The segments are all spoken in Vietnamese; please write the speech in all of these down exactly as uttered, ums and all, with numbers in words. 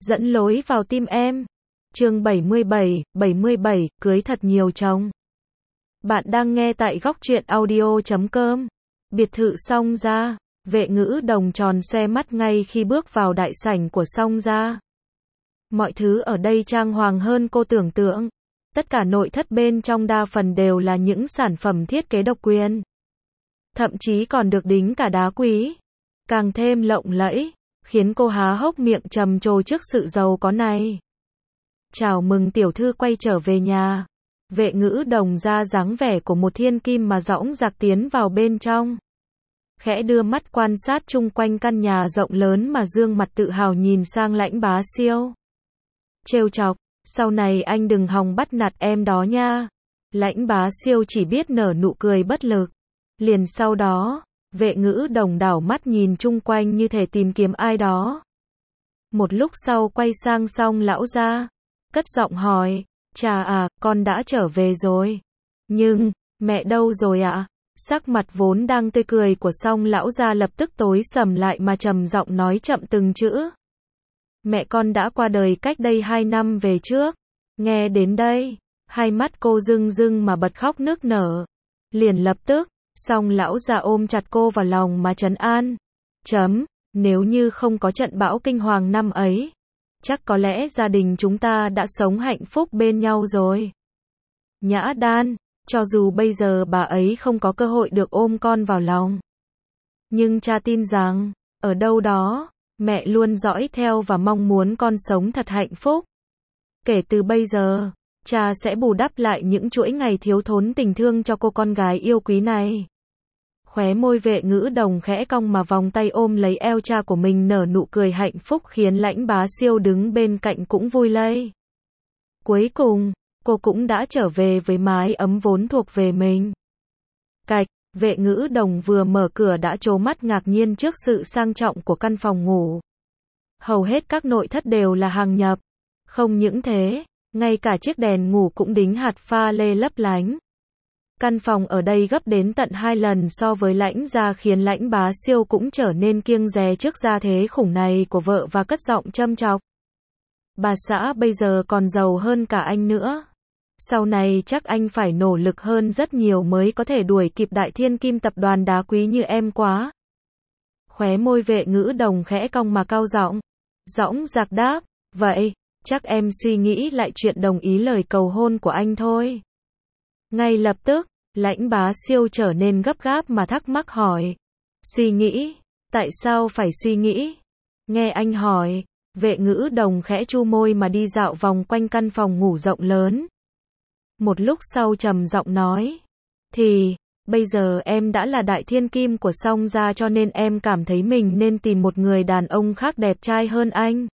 dẫn lối vào tim em. Chương bảy mươi bảy, bảy mươi bảy, cưới thật nhiều chồng. Bạn đang nghe tại góc truyện audio chấm com. Biệt thự Song Gia, Vệ Ngữ Đồng tròn xoe mắt ngay khi bước vào đại sảnh của Song Gia. Mọi thứ ở đây trang hoàng hơn cô tưởng tượng. Tất cả nội thất bên trong đa phần đều là những sản phẩm thiết kế độc quyền. Thậm chí còn được đính cả đá quý. Càng thêm lộng lẫy, khiến cô há hốc miệng trầm trồ trước sự giàu có này. Chào mừng tiểu thư quay trở về nhà. Vệ Ngữ Đồng ra dáng vẻ của một thiên kim mà dõng dạc tiến vào bên trong. Khẽ đưa mắt quan sát chung quanh căn nhà rộng lớn mà dương mặt tự hào nhìn sang Lãnh Bá Siêu. Trêu chọc, sau này anh đừng hòng bắt nạt em đó nha. Lãnh Bá Siêu chỉ biết nở nụ cười bất lực. Liền sau đó, Vệ Ngữ Đồng đảo mắt nhìn chung quanh như thể tìm kiếm ai đó. Một lúc sau quay sang Song lão gia, cất giọng hỏi, "Chà à, con đã trở về rồi. Nhưng, mẹ đâu rồi ạ?" À? Sắc mặt vốn đang tươi cười của Song lão gia lập tức tối sầm lại mà trầm giọng nói chậm từng chữ. "Mẹ con đã qua đời cách đây hai năm về trước." Nghe đến đây, hai mắt cô rưng rưng mà bật khóc nức nở. Liền lập tức, Song lão gia ôm chặt cô vào lòng mà trấn an. Chấm, nếu như không có trận bão kinh hoàng năm ấy, chắc có lẽ gia đình chúng ta đã sống hạnh phúc bên nhau rồi. Nhã Đan, cho dù bây giờ bà ấy không có cơ hội được ôm con vào lòng, nhưng cha tin rằng, ở đâu đó, mẹ luôn dõi theo và mong muốn con sống thật hạnh phúc. Kể từ bây giờ, cha sẽ bù đắp lại những chuỗi ngày thiếu thốn tình thương cho cô con gái yêu quý này. Khóe môi Vệ Ngữ Đồng khẽ cong mà vòng tay ôm lấy eo cha của mình nở nụ cười hạnh phúc khiến Lãnh Bá Siêu đứng bên cạnh cũng vui lây. Cuối cùng, cô cũng đã trở về với mái ấm vốn thuộc về mình. Cạch, Vệ Ngữ Đồng vừa mở cửa đã trố mắt ngạc nhiên trước sự sang trọng của căn phòng ngủ. Hầu hết các nội thất đều là hàng nhập. Không những thế, ngay cả chiếc đèn ngủ cũng đính hạt pha lê lấp lánh. Căn phòng ở đây gấp đến tận hai lần so với Lãnh gia khiến Lãnh Bá Siêu cũng trở nên kiêng dè trước gia thế khủng này của vợ và cất giọng châm chọc. Bà xã bây giờ còn giàu hơn cả anh nữa. Sau này chắc anh phải nỗ lực hơn rất nhiều mới có thể đuổi kịp đại thiên kim tập đoàn đá quý như em quá. Khóe môi Vệ Ngữ Đồng khẽ cong mà cau giọng. Dõng dạc đáp, vậy, chắc em suy nghĩ lại chuyện đồng ý lời cầu hôn của anh thôi. Ngay lập tức, Lãnh Bá Siêu trở nên gấp gáp mà thắc mắc hỏi. Suy nghĩ? Tại sao phải suy nghĩ? Nghe anh hỏi, Vệ Ngữ Đồng khẽ chu môi mà đi dạo vòng quanh căn phòng ngủ rộng lớn. Một lúc sau trầm giọng nói. Thì, bây giờ em đã là đại thiên kim của Song Gia cho nên em cảm thấy mình nên tìm một người đàn ông khác đẹp trai hơn anh.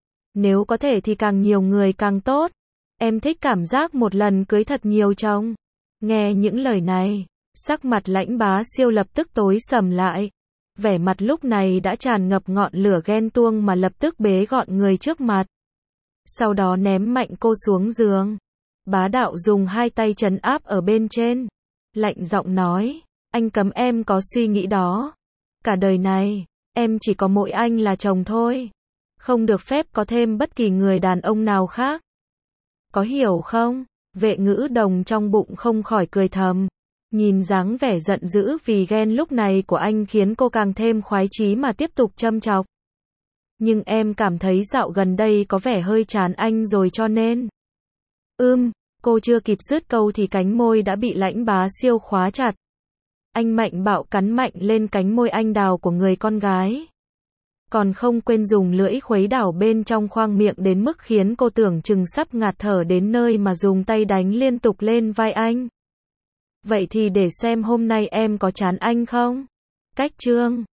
Nếu có thể thì càng nhiều người càng tốt. Em thích cảm giác một lần cưới thật nhiều chồng. Nghe những lời này, sắc mặt Lãnh Bá Siêu lập tức tối sầm lại. Vẻ mặt lúc này đã tràn ngập ngọn lửa ghen tuông mà lập tức bế gọn người trước mặt. Sau đó ném mạnh cô xuống giường. Bá đạo dùng hai tay trấn áp ở bên trên. Lạnh giọng nói, anh cấm em có suy nghĩ đó. Cả đời này, em chỉ có mỗi anh là chồng thôi. Không được phép có thêm bất kỳ người đàn ông nào khác. Có hiểu không? Vệ Ngữ Đồng trong bụng không khỏi cười thầm. Nhìn dáng vẻ giận dữ vì ghen lúc này của anh khiến cô càng thêm khoái chí mà tiếp tục châm chọc. Nhưng em cảm thấy dạo gần đây có vẻ hơi chán anh rồi cho nên. Ưm, cô chưa kịp dứt câu thì cánh môi đã bị Lãnh Bá Siêu khóa chặt. Anh mạnh bạo cắn mạnh lên cánh môi anh đào của người con gái. Còn không quên dùng lưỡi khuấy đảo bên trong khoang miệng đến mức khiến cô tưởng chừng sắp ngạt thở đến nơi mà dùng tay đánh liên tục lên vai anh. Vậy thì để xem hôm nay em có chán anh không? Cách chương